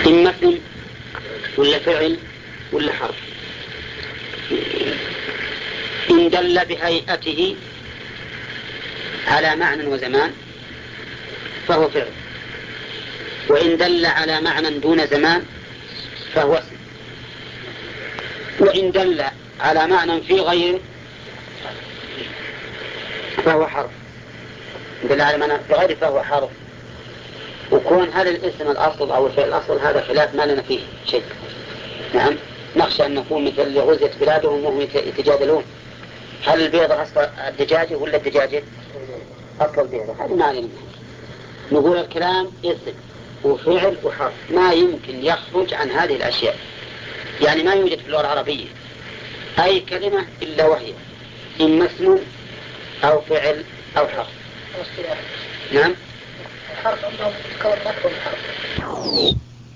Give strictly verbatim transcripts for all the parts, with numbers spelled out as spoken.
إما اسم ولا فعل ولا حرف. إن دل بهيئته على معنى وزمان فهو فعل، وإن دل على معنى دون زمان فهو اسم، وإن دل على معنى في غيره فهو حرف. إن دل على معنى في غيره فهو حرف. وكون هل الاسم الأصل أو الفعل الأصل هذا خلاف ما لنا فيه شيء. نعم، نخشى أن نكون مثل اللي غزيت بلادهم وهم يتجادلون هل البيضة أصل الدجاجة ولا الدجاجة أصل البيضة. هذه ما علينا. نقول الكلام اسم وفعل وحرف، ما يمكن يخرج عن هذه الأشياء. يعني ما يوجد في اللغة العربية أي كلمة إلا وهي إما اسم أو فعل أو حرف. نعم، حرف أنه تكون لفظ حرف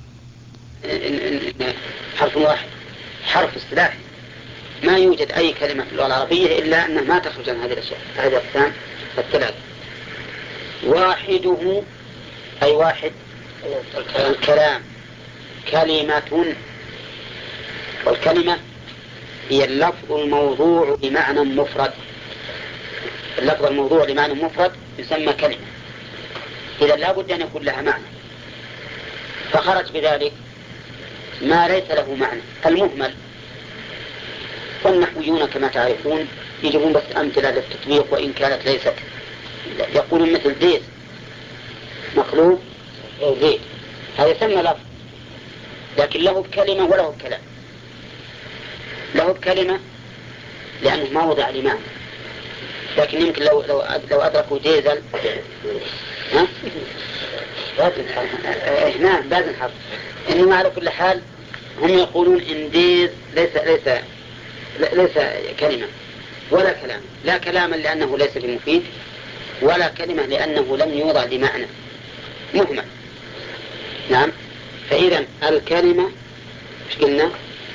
حرف واحد، حرف اصطلاحي. ما يوجد أي كلمة في اللغة العربية إلا أنها ما تخرج عن هذه الأشياء، هذه الأقسام الثلاث. واحده أي واحد الكلام كلمة، والكلمة هي اللفظ الموضوع لمعنى مفرد. اللفظ الموضوع لمعنى مفرد يسمى كلمة، إذا لا بد أن يكون لها معنى، فخرج بذلك ما ليس له معنى المهمل. والنحويون كما تعرفون يجيبون بس أمثلة للتطبيق وإن كانت ليست، يقولون مثل ديس مقلوب أو زيت، هذا يسمى لفظ لكن له بكلمة وله بكلام. له بكلمة لأنه ما وضع لمعنى، لكن يمكن لو لو لو أدركوا ديزل ها لازم هنا لازم حرف. إنما على كل حال هم يقولون إن ديز ليس ليس ليس كلمة ولا كلام، لا كلاما لأنه ليس بمفيد، ولا كلمة لأنه لم يوضع لمعنى مهمل. نعم، فإذا الكلمة مش قلنا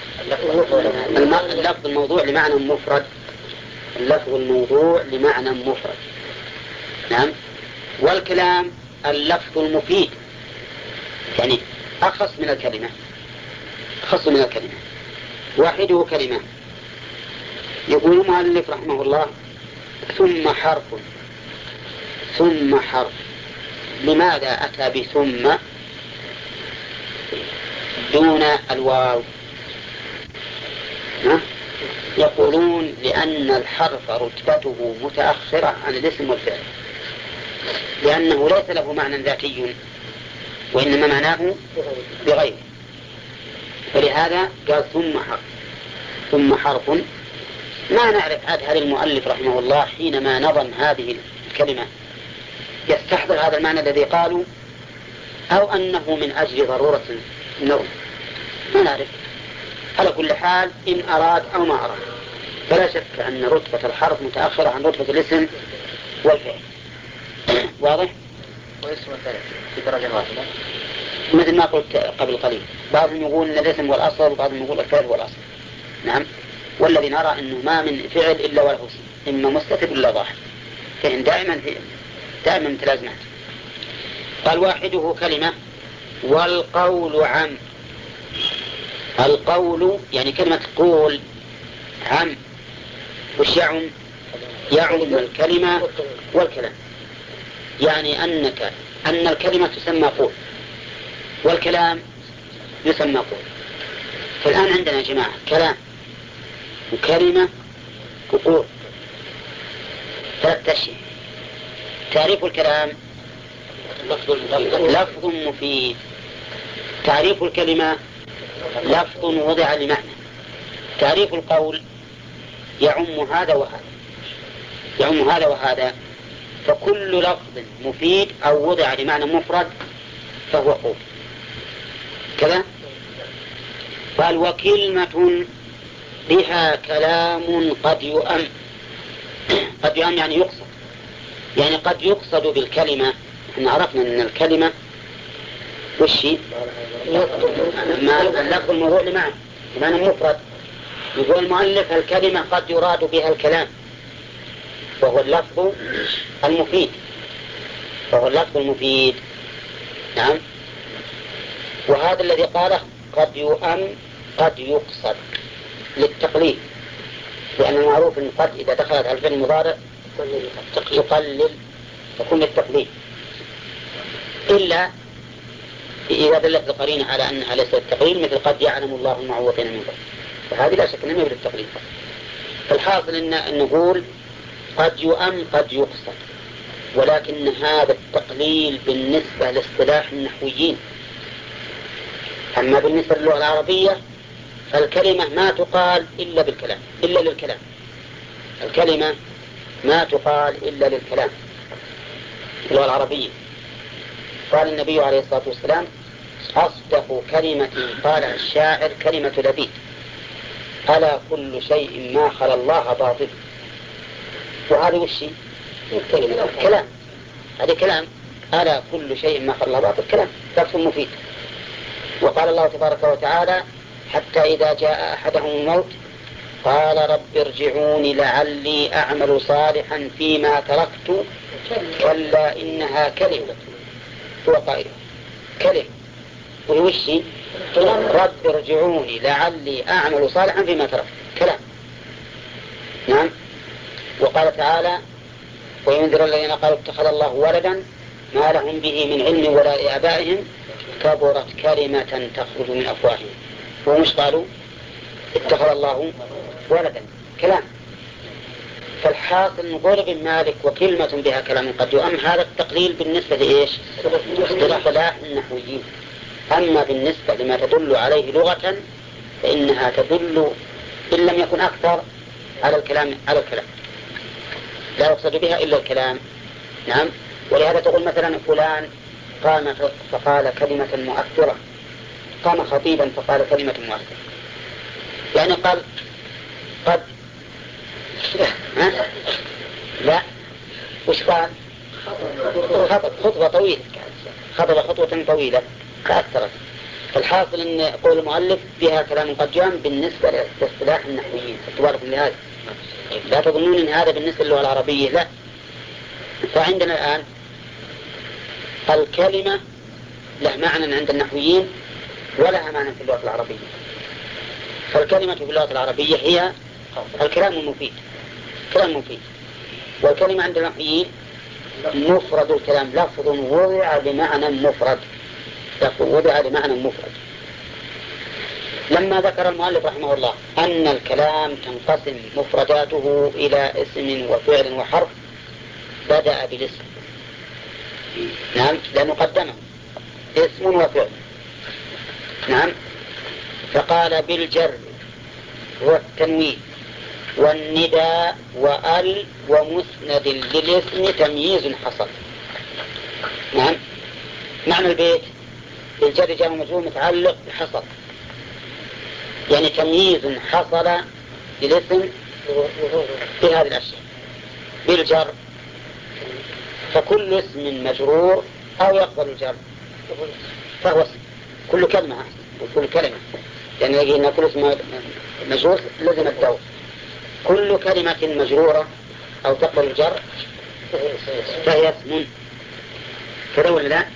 اللفظ الموضوع لمعنى مفرد، اللفظ الموضوع لمعنى مفرد. نعم، والكلام اللفظ المفيد، يعني أخص من الكلمة، أخص من الكلمة. واحده كلمة. يقول المؤلف رحمه الله ثم حرف. ثم حرف، لماذا أتى بثم دون الواو؟ يقولون لأن الحرف رتبته متأخرة عن الاسم والفعل، لأنه ليس له معنى ذاتي وإنما معناه بغيره، فلهذا قال ثم حرف. ثم حرف، ما نعرف عاد هل المؤلف رحمه الله حينما نظم هذه الكلمة يستحضر هذا المعنى الذي قالوا أو أنه من أجل ضرورة النظم، ما نعرف. على كل حال إن أراد أو ما أراد فلا شك أن رتبة الحرف متأخرة عن رتبة الاسم والفعل. واضح؟ واسم الثالث في درجة واحدة مثل ما قلت قبل قليل، بعضهم يقول أن الاسم والأصل وبعضهم يقول الفعل والأصل. نعم، والذي نرى أنه ما من فعل إلا وله اسم، إما مستتر ولا ضاحك، فإن دائما في دائما متلازمات. قال واحده كلمة والقول عم. القول يعني كلمة قول عم، وش يعم؟ يعم الكلمة والكلام، يعني أنك أن الكلمة تسمى قول والكلام يسمى قول. فالآن عندنا يا جماعة كلام وكلمة وقول، ثلاث أشياء. تعريف الكلام لفظ مفيد، تعريف الكلمة لفظ وضع لمعنى، تعريف القول يعم هذا وهذا، يعم هذا وهذا، فكل لفظ مفيد أو وضع لمعنى مفرد فهو قول كذا. قال وكلمة بها كلام قد يؤم. قد يؤم يعني يقصد، يعني قد يقصد بالكلمة. احنا عرفنا ان الكلمة وشي اللفظ الموضوع لمعنى لمعنى مفرد. يقول المؤلف الكلمة قد يراد بها الكلام وهو اللفظ المفيد، وهو اللفظ المفيد. نعم، وهذا الذي قاله قد يؤم قد يقصد للتقليل، لأن المعروف أن قد إذا دخلت على الفعل المضارع تقلل تكون للتقليل، إلا إذا دلت القرينة على أنها ليست التقليل، مثل قد يعلم الله المعوقين منكم، فهذه لا شك أنها بالتقليل. فالحاصل أن نقول قد يؤم قد يقصد، ولكن هذا التقليل بالنسبة لاصطلاح النحويين. أما بالنسبة للغة العربية فالكلمة ما تقال إلا بالكلام إلا للكلام الكلمة ما تقال إلا للكلام اللغة العربية. قال النبي عليه الصلاة والسلام أصدق كلمة قالها الشاعر كلمة لبيد ألا كل شيء ما خلا الله باطل. وهذا وشي كلام، هذا كلام ألا كل شيء ما خلا الله باطل، كلام لفظ مفيد. وقال الله تبارك وتعالى حتى إذا جاء أحدهم الموت قال رب ارجعوني لعلي أعمل صالحا فيما تركت كلا إنها كلمة هو قائلها كلمة ويوشي رب ارجعوني لعلي أعمل صالحا فيما تركت كلام. نعم. وقال تعالى وينذر الذين قالوا اتخذ الله ولدا ما لهم به من علم ولا لآبائهم كبرت كلمة تخرج من أفواههم. ومش قالوا اتخذ الله ولدا كلام. فالحاصل نقول ابن مالك وكلمة بها كلام قد يؤم هذا التقليل بالنسبة لإيش اصطلاح النحويين. أما بالنسبة لما تدل عليه لغة فإنها تدل إن لم يكن أكثر على الكلام على الكلام لا يقصد بها إلا الكلام. نعم. ولهذا تقول مثلا فلان قام فقال كلمة مؤثرة، قام خطيبا فقال كلمة مؤثرة، يعني قال قد ها؟ لا وش قال خطب خطبة طويلة خطب خطوة طويلة فأثرت. الحاصل أن قول المؤلف بها كلام قد جام بالنسبة لاصطلاح النحويين. تبارك لهذا لا تظنون أن هذا بالنسبة للغة العربية لا. فعندنا الآن الكلمة له معنى عند النحويين ولها معنى في اللغة العربية. فالكلمة في اللغة العربية هي الكلام المفيد كلام مفيد. والكلمة عند النحويين مفرد الكلام لفظ وضع بمعنى مفرد لفظ وضع بمعنى مفرد. لما ذكر المؤلف رحمه الله أن الكلام تنقسم مفرداته إلى اسم وفعل وحرف بدأ بالاسم. نعم لأنه قدمه اسم وفعل. نعم. فقال بالجر والتنوين والنداء وال ومسند للاسم تمييز حصل. نعم. معنى البيت بالجر جاء مجرور متعلق بحصل، يعني تمييز حصل للاسم بهذه الأشياء. بالجر فكل اسم مجرور أو يقبل الجر فهو اسم. كل كلمة وكل كلمة يعني يجي أن كل اسم مجرور لازم الدور. كل كلمة مجرورة أو تقبل الجر فهي اسم. كذا ولا لا؟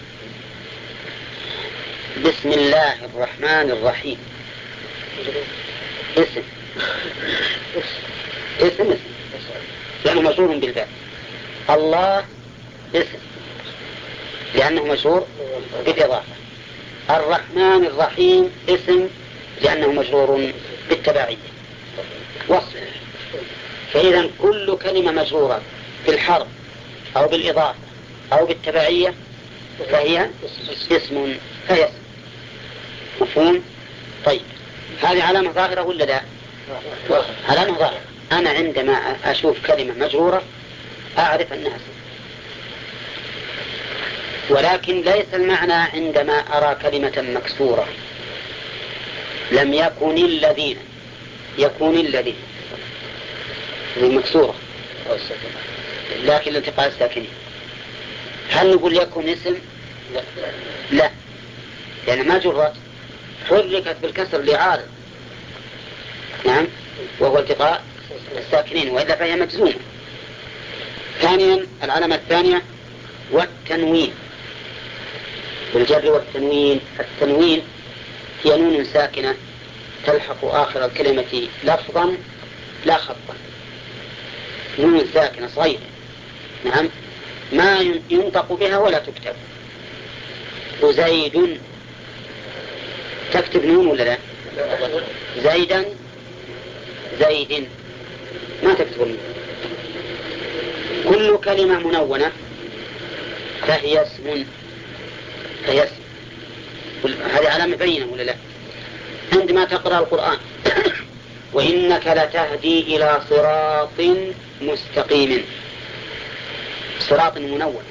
بسم الله الرحمن الرحيم اسم اسم اسم لأنه مجرور بالباء. الله اسم لأنه مجرور بالإضافة. الرحمن الرحيم اسم لأنه مجرور بالتبعية وصف. فإذا كل كلمة مجرورة بالحرف أو بالإضافة أو بالتبعية فهي اسم فهي اسم. مفهوم؟ طيب هذه علامة ظاهرة ولا لا؟ علامة ظاهرة. أنا عندما أشوف كلمة مجرورة أعرف أنها اسم، ولكن ليس المعنى عندما أرى كلمة مكسورة لم يكن الذين يكون الذين مكسورة لكن الالتقاء الساكنين هل نقول يكون اسم؟ لا, لا. يعني ما جرت حركت بالكسر لعارض. نعم. وهو التقاء الساكنين وإلا فهي مجزومة. ثانيا العلامة الثانية والتنوين. بالجر والتنوين. التنوين هي نون ساكنة تلحق آخر الكلمة لفظا لا خطا، نون ساكنة صغيرة، نعم، ما ينطق بها ولا تكتب. وزيد تكتب نون ولا لا؟ زيدا زيد ما تكتب نون. كل كلمة منونة فهي اسم، فهي اسم. هذه علامة بينة ولا لا؟ عندما تقرأ القرآن وإنك لتهدي إلى صراط مستقيم، صراط منونة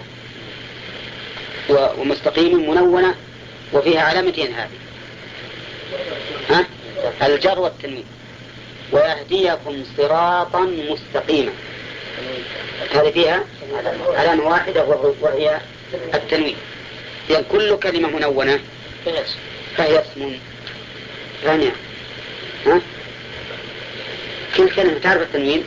ومستقيم منونة وفيها علامتين هذه، ها؟ الجر والتنوين. ويهديكم صراطا مستقيما، هذه فيها علامة واحدة وهي التنوين. يعني كل كلمة منونة فهي اسم ثانية. ها؟ كل كلمة تعرف التنوين؟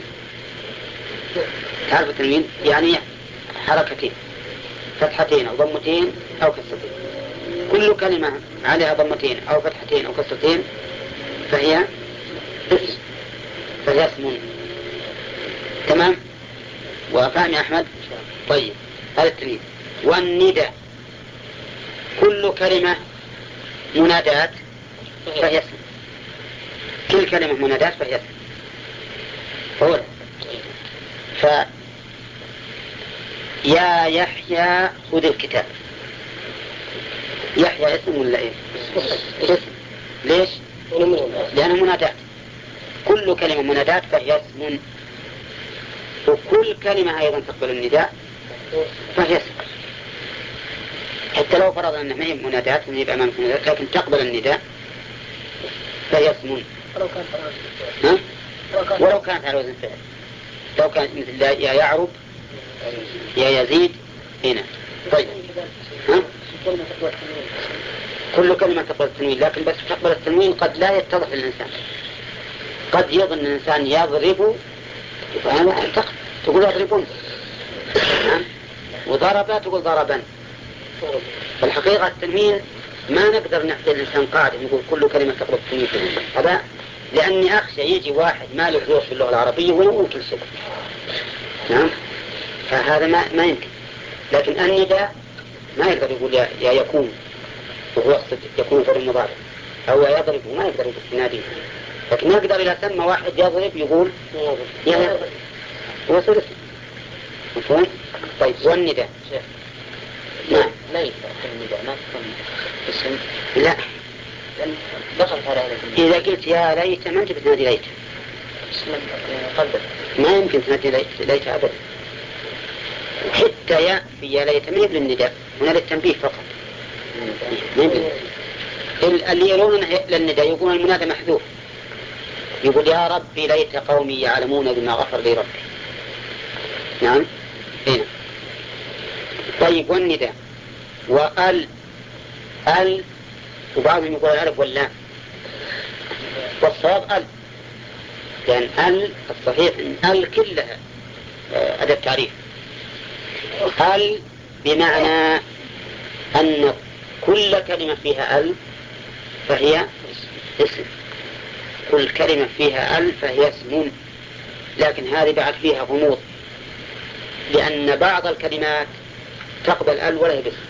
تعرف التنوين يعني حركتين، فتحتين أو ضمتين أو كسرتين. كل كلمة عليها ضمتين أو فتحتين أو كسرتين فهي اسم، فهي اسم. تمام؟ وفهم يا أحمد؟ طيب، هذا التنوين. والندى كل كلمة منادات فهي اسم، كل كلمة منادات فهي اسم. هو ف يا يحيى خذ الكتاب. يحيى اسم ولا ايه؟ اسم. ليش؟ لأنه منادات. كل كلمة منادات فهي اسم، وكل كلمة أيضا تقبل النداء فهي اسم. حتى لو فرضنا أنها ما هي منادات من يبقى أمامكم منادات لكن تقبل النداء فهي اسم. ها؟ ولو كانت على وزن فعل، لو كانت مثل يا يعرب يا يزيد هنا. طيب، ها؟ كل كلمة تقبل التنوين، لكن بس تقبل التنوين قد لا يتضح للإنسان. قد يظن الإنسان يضرب فأنا تقول يضربون، وضرب تقول ضربا. فالحقيقة التنوين ما نقدر نعطي الإنسان قاعدة نقول كل كلمة تقبل التنوين هذا، لأني أخشى يجي واحد ما له ذوق في اللغة العربية ويقول كل شيء. نعم، فهذا ما ما يمكن. لكن النداء ما يقدر يقول يا, يا يكون وهو يقصد يكون فعل مضارع، أو يضرب وما يقدر يقول يناديه. لكن ما يقدر إذا سمى واحد يضرب يقول يا يضرب وصل اسم. مفهوم؟ طيب، والنداء نعم لا يفرق النداء ما تكون اسم. لا، دخلت على إذا قلت يا ليت ما أنت بتنادي ليت، ما يمكن تنادي ليت, ليت أبدا. حتى يا في يا ليت ما يبلي النداء، هنا للتنبيه فقط. اللي يرون للنداء يقولون المنادى محذوف، يقول يا ربي ليت قومي يعلمون بما غفر لي ربي. نعم، هنا. طيب، والنداء وال ال وبعضهم يقول الألف واللام، والصواب ال، لأن ال الصحيح أن ال كلها أداة تعريف. ال بمعنى أن كل كلمة فيها ال فهي اسم، كل كلمة فيها ال فهي اسم. لكن هذه بعد فيها غموض، لأن بعض الكلمات تقبل ال ولا هي باسم.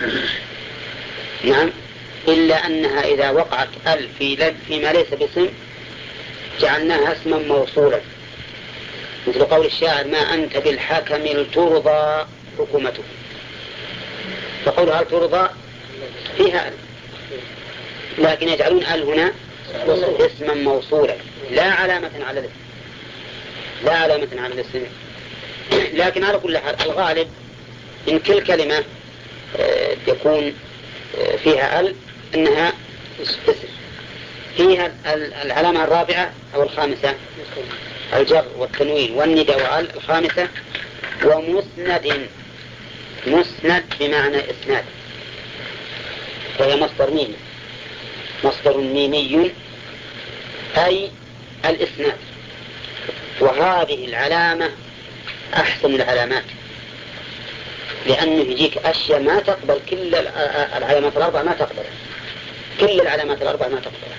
نعم، إلا أنها إذا وقعت ال في فيما ليس باسم جعلناها اسما موصولا، مثل قول الشاعر ما أنت بالحكم لترضى حكومته، فقول هل ترضى فيها ال، لكن يجعلون ال هنا اسما موصولا لا علامة على الاسم، لا علامة على الاسم. لكن على كل حال الغالب إن كل كلمة يكون فيها ال أنها اسم. فيها العلامة الرابعة أو الخامسة الجر والتنوين والندى وال. الخامسة ومسند، مسند بمعنى إسناد، وهي مصدر ميمي، مصدر ميمي أي الإسناد. وهذه العلامة أحسن العلامات، لأنه يجيك أشياء ما تقبل كل العلامات الأربع ما تقبلها، كل العلامات الأربع ما تقبلها.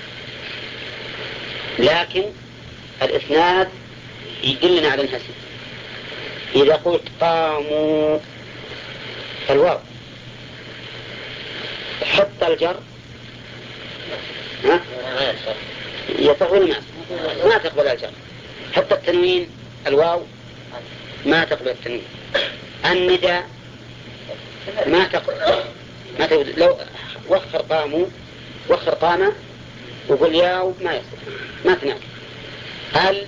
لكن الإسناد يدلنا على الهسي. إذا قلت قاموا الواو حط الجر ها يصح ولا ما ما تقبل الجر. حتى التنوين الواو ما تقبل التنوين. النداء ما تقبل ما تقبل. لو وخر قاموا وخر قام وقل ياو ما يصح ما تناسب. هل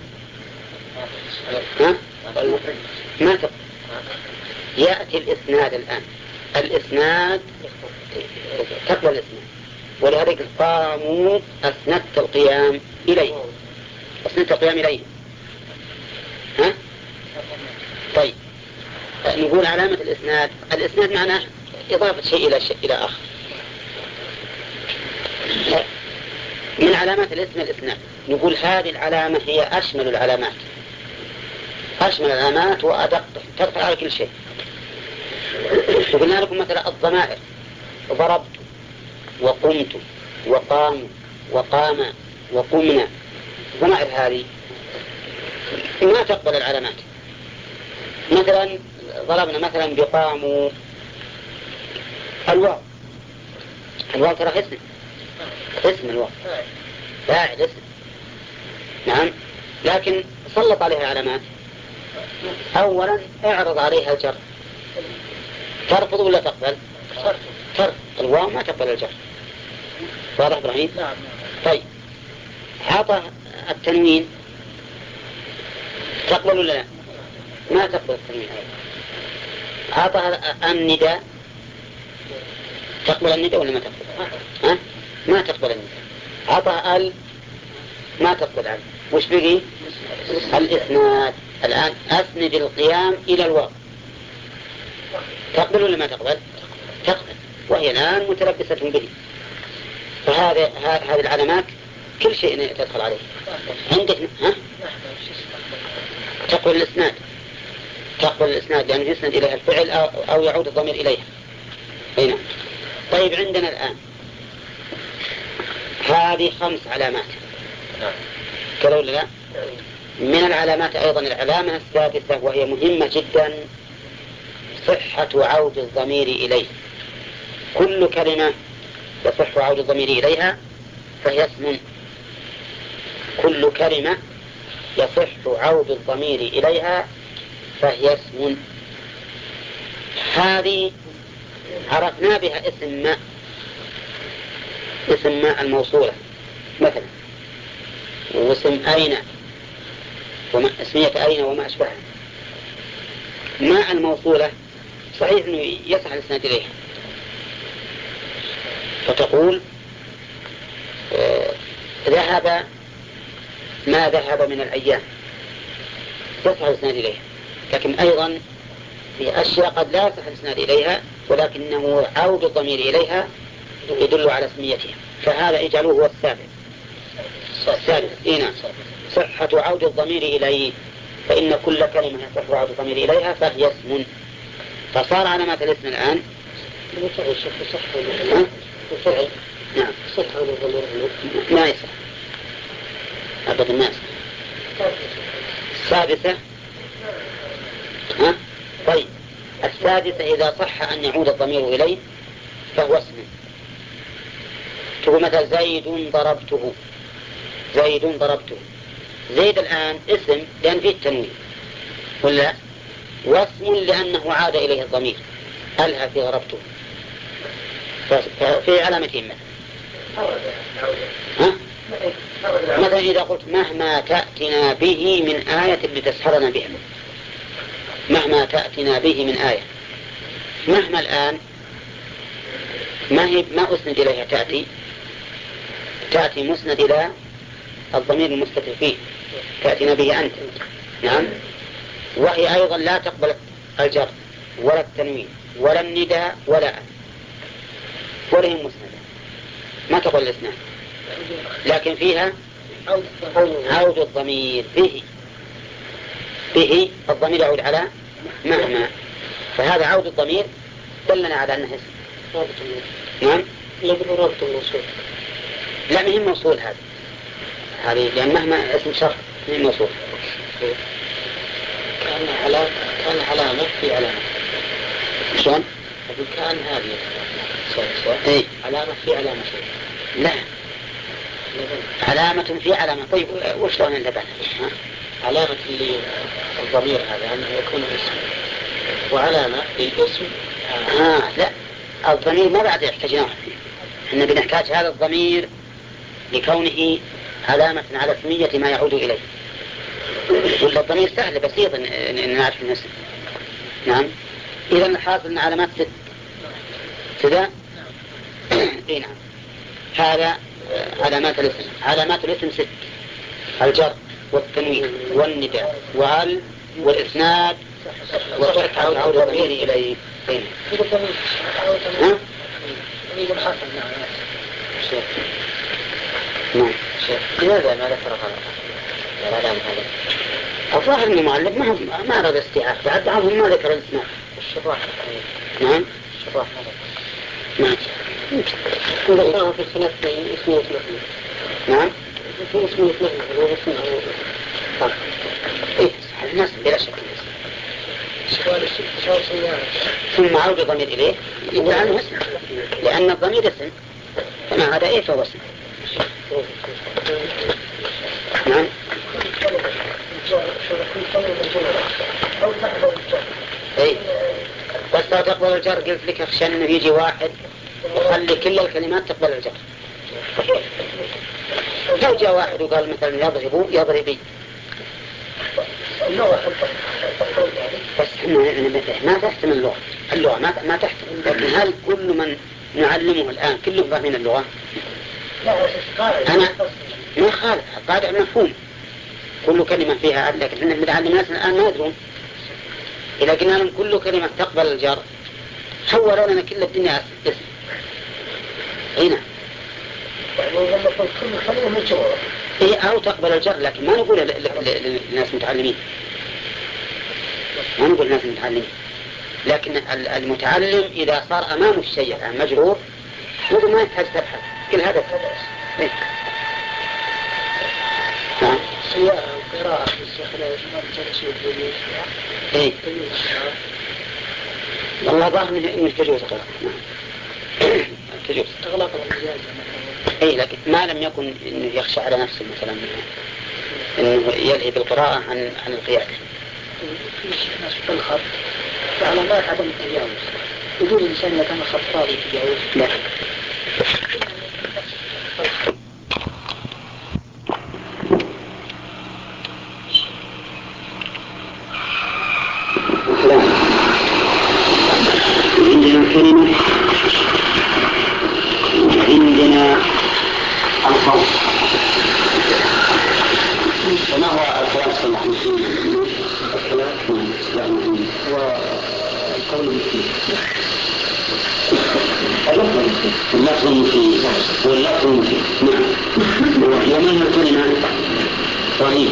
ها ما تقبل. يأتي الإسناد الآن الإسناد تقبل الإسناد، ولذلك قاموا أسندت القيام إليه أسندت القيام إليه ها؟ طيب نقول علامة الإسناد الإسناد معناه إضافة شيء إلى شيء إلى آخر. من علامات الاسم الإسناد نقول هذه العلامة هي أشمل العلامات أشمل العلامات وأدق تدخل على كل شيء. وقلنا لكم مثلا الضمائر ضربت وقمت وقام وقام وقمنا، الضمائر هذه ما تقبل العلامات. مثلا ضربنا مثلا بقاموا الواو الواو ترى اسم اسم الواو فاعل اسم نعم، لكن سلط عليها علامات. أولا اعرض عليها الجر ترفض ولا تقبل؟ ترفض. الواو ما تقبل الجر. واضح إبراهيم؟ نعم. طيب عطى التنوين تقبل ولا لا؟ ما تقبل التنوين. عطى النداء تقبل النداء ولا ما تقبل؟ ها؟ ما تقبل النداء. عطى ال ما تقبل ال. وش بقي؟ الإسناد. الآن أسند القيام إلى الواو تقبل ولا ما تقبل؟ تقبل، وهي الآن متلبسة به. فهذه هذه العلامات كل شيء تدخل عليه. عندك ها؟ تقبل الإسناد تقبل الإسناد لأنه يسند إليها الفعل أو يعود الضمير إليها. هنا طيب عندنا الآن هذه خمس علامات كلا ولا لا؟ من العلامات أيضا العلامة السادسة وهي مهمة جدا صحة عود الضمير إليه. كل كلمة يصح عود الضمير إليها فهي اسم. كل كلمة يصح عود الضمير إليها فهي اسم. هذه عرفنا بها اسم ما اسم ما الموصولة مثلا، واسم أين وما اسمية أين وما أشبهها. ما الموصولة صحيح أنه يصح الإسناد إليها، فتقول آه ذهب ما ذهب من الأيام يصح الإسناد إليها. لكن أيضا في أشياء قد لا يصح الإسناد إليها ولكنه عود الضمير إليها يدل على اسميتها، فهذا اجعلوه هو السابع. السادس هنا صحة عود الضمير إليه، فإن كل كلمة يصح عود الضمير إليها فهي اسم. فصار علامات الاسم الآن فعل نعم صح عود الضمير ما يصح أبدا ما يصح. السادسة ها؟ طيب السادسة إذا صح أن يعود الضمير إليه فهو اسم. تقول مثلا زيد ضربته زيد ضربته زيد الآن اسم لأن فيه التنوين ولا واسم لأنه عاد إليه الضمير ألها في ضربته في علامتين مثلا ها؟ مثلا إذا قلت مهما تأتنا به من آية لتسحرنا بها، مهما تأتنا به من آية. مهما الآن ما هي ما أسند إليها تأتي تأتي مسند إلى الضمير المستتر فيه تأتينا به أنت نعم، وهي أيضا لا تقبل الجر ولا التنوين ولا النداء ولا أن ولا هي مسندة ما تقبل الإسناد، لكن فيها عود الضمير به به الضمير يعود على مهما فهذا عود الضمير دلنا على أنه اسم. نعم. يجب رابط الموصول. لا مهم موصول هذا هذه لأن مهما اسم شرط مهم موصول. كان علامة كان علامة في علامة. شلون؟ كان هذه إيه؟ علامة في علامة. لا علامة في علامة. طيب وش لون اللبن؟ علامة اللي الضمير هذا أنه يكون اسم وعلامة للاسم. آه لا الضمير ما بعد يحتاجناه. احنا بنحتاج هذا الضمير لكونه علامة على اسمية ما يعود إليه. ولا الضمير سهل بسيط إن نعرف الاسم. نعم. إذا الحاصل أن علامات ست كذا. إيه نعم. هذا علامات الاسم. علامات الاسم ست: الجر والتنوين والنداء وال والإسناد وصحة عود الضمير إليه. ها؟ نعم. لماذا ما ذكر هذا العلامة هذا؟ الظاهر أن المؤلف ما ما أراد استيعاب بعد بعضهم ما ذكر الاسماء. الشراح. نعم. الشراح. نعم. ذكرها في السنة اسمه اسمه. نعم. في اسمه اسمه هو اسمه. طيب. إيه الناس بلا شك. ثم عود الضمير إليه يدعى عنه اسم لأن الضمير اسم فما هذا إيه فهو اسم. نعم. إيه بس لو تقبل الجر قلت لك أخشى أنه يجي واحد يخلي كل الكلمات تقبل الجر. لو جاء واحد وقال مثلا يضرب يضربي بس ما تحتمل اللغة. اللغة ما ما تحتمل. لكن هل كل من نعلمه الآن كلهم فاهمين اللغة؟ أنا ما خالف قاعدة مفهوم كل كلمة فيها. لكن إحنا بنعلم الناس الآن ما يدرون. إذا قلنا لهم كل كلمة تقبل الجر حولوا لنا كل الدنيا اسم. هنا إيه أو تقبل الجر لكن ما نقول للناس متعلمين. ما نقول للناس متعلمين. لكن المتعلم إذا صار أمامه الشيء الآن مجرور يقول ما يحتاج تبحث كل هذا إيه. نعم. سيارة وقراءة في السخرة إيه والله ظاهر إنه تجوز قراءة. تجوز أغلق الإجازة. إيه لكن ما لم يكن إنه يخشى على نفسه مثلا إنه يلهي بالقراءة عن عن القيادة. في ناس بالخط وعلامات عدم التجاوز. يقول الإنسان إذا كان خطاء يتجاوز. لا. عندنا كلمة عندنا القول. وما هو الكلام الصلاح الكلام والقول المفيد اللفظ المفيد واللفظ المفيد. نعم. ومن الكلمة صحيح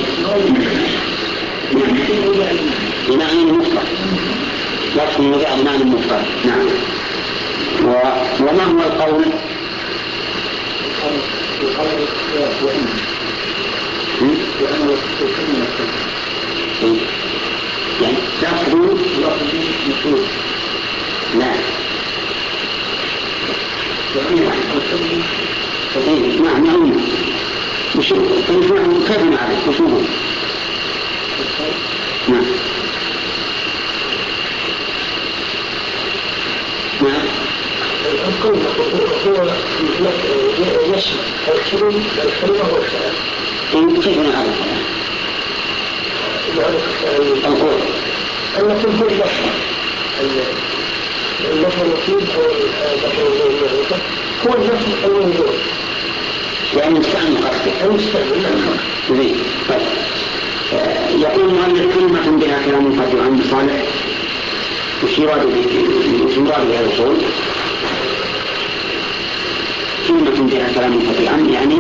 بمعنى المفرد. لفظ المفيد بمعنى المفرد. نعم. وما هو القول؟ يعني تأخذوا لا نعم نعم وشو تنفعهم كيف نعرف وشوهم نعم نعم القول هو يشمل الكلمة الكلمة والكلام. كيف نعرف القول؟ اللفظ هو اللفظ اللفظ المفيد هو اللفظ الموجود يعني مستعمل قصدك المستعمل. زين. طيب يقول مؤلف كلمة بها كلام قد عن صالح وش يراد بهذا القول؟ كلمة بها كلام قد عن يعني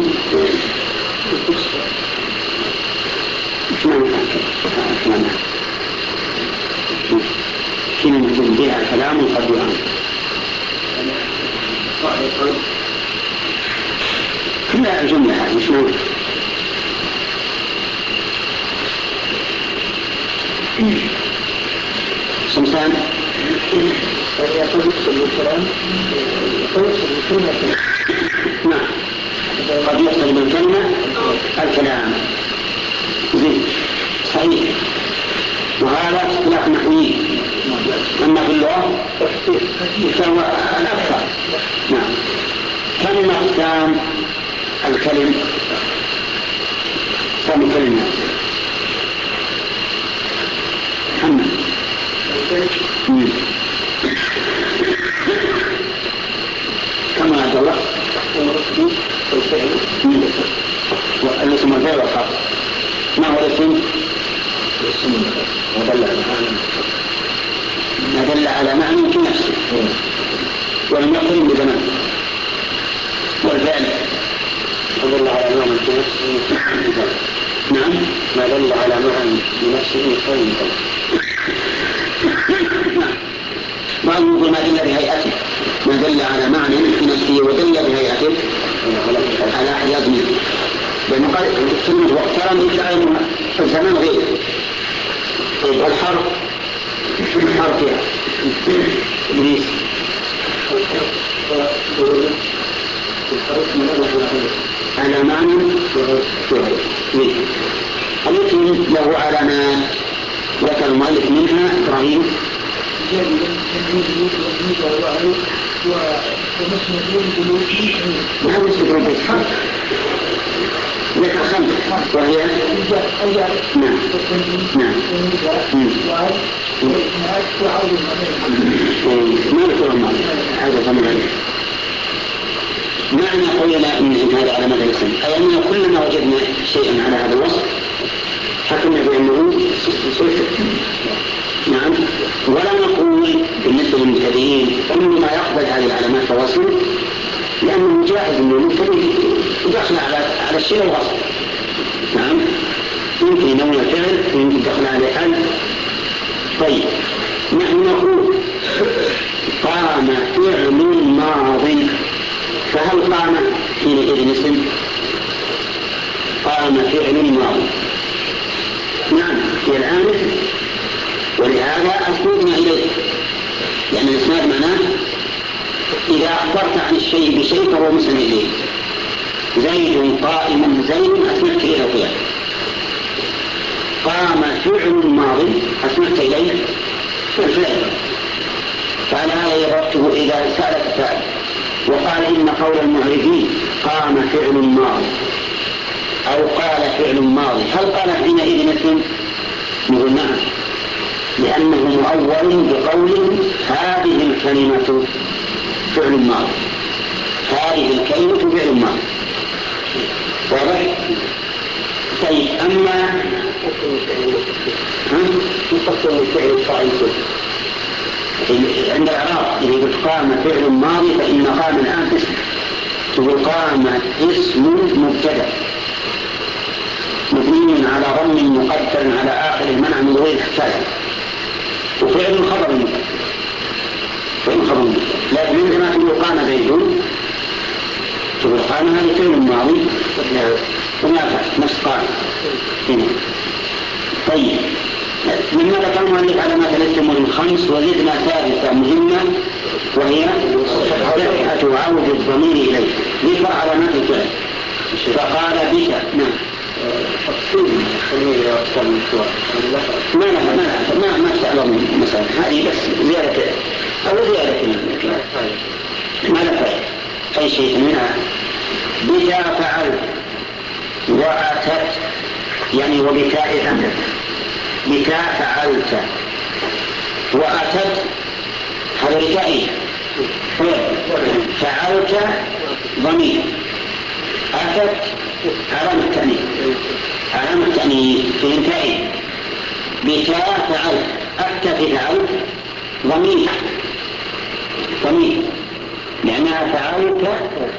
مش معنى كلمة فيها كلام قد يعمل. كلها الجملة هذه مش موجود. سمسان نعم قد يقصد بالكلمة الكلام زين صحيح. وهذا اصطلاح نحوي، أما في اللغة فهو الأكثر. نعم. كم أقسام الكلم؟ كم كلمة؟ محمد كم عبد الله؟ الاسم الفعل والحرف. ما هو الاسم؟ ما دل على معنى في نفسه ولم يقل بزمان. والفعل ما دل على معنى في نفسه. نعم ما دل على معنى في نفسه قوي. بعضهم ما دل بهيئته، ما دل على معنى في نفسه ودل بهيئته على أحياء منه، لأنه قال كلمة واقترن يدعي الزمان غير. والحرف حرف إبليس على معنى التي له علامات ذكر المؤلف منها إبراهيم ما هو اسم ربك حرف ذكر خمسة وهي نعم نعم ما نقول المعنى هذا ضمن معنى قولنا إن هذا علامات الاسم أي أننا كلما وجدنا شيئا على هذا الوصف حكمنا بأنه نعم. ولا نقول بالنسبة للمبتدئين كل ما يقبل هذه العلامات فوصل، لأنه جائز أن المبتدئ يدخل على على الشيء الوصف. نعم يمكن ينوي الفعل ويمكن يدخل على حال. طيب نحن نقول قام فعل ماضي، فهل قام حينئذ اسم؟ قام فعل ماضي نعم هي الآن، ولهذا أسندنا إليه، لأن الإسناد معناه إذا أخبرت عن الشيء بشيء فهو مسند إليه. زيد قائم، زيد أسندت إليه الفعل. قام فعل ماضي أسندت إليه الفعل. فلا يرتب إذا سألت فعل وقال إن قول المعرفين قام فعل ماضي أو قال فعل ماضي، هل قال حينئذ اسم؟ نقول نعم، لأنه مؤول بقول هذه الكلمة فعل ماضي، هذه الكلمة فعل ماضي. واضح؟ طيب أما يقصد الفعل الفاعل عند الإعراب إذا قلت قام فعل ماضي فإن قام الآن اسم، تقول قام اسم مبتدأ مبني على ضم مقدر على آخر المنع من غير احتاج، وفعل خبر مبتدأ فعل خبر مبتدأ. لكن عندما تقول قام زيد تقول قام هذا فعل ماضي وما نفس قام. طيب مما ذكر المؤلف علامات الاسم الخمس وزدنا ثالثة مهمة وهي صحة عود الضمير إليه. ذكر علامات الفعل فقال بك نعم ما لا ما ما ما تعلم مثلا هذه بس زيادة أو زيادة ما لا فعل أي شيء منها. بك فعل وأتت يعني وبكاء أتت، بك فعلت وأتت هذا بكائي فعلت ضمير، أتت علامة التأنيث علامة التأنيث في انتهي. بك فعلت أتت فعلت ضمير ضمير لأنها فعلت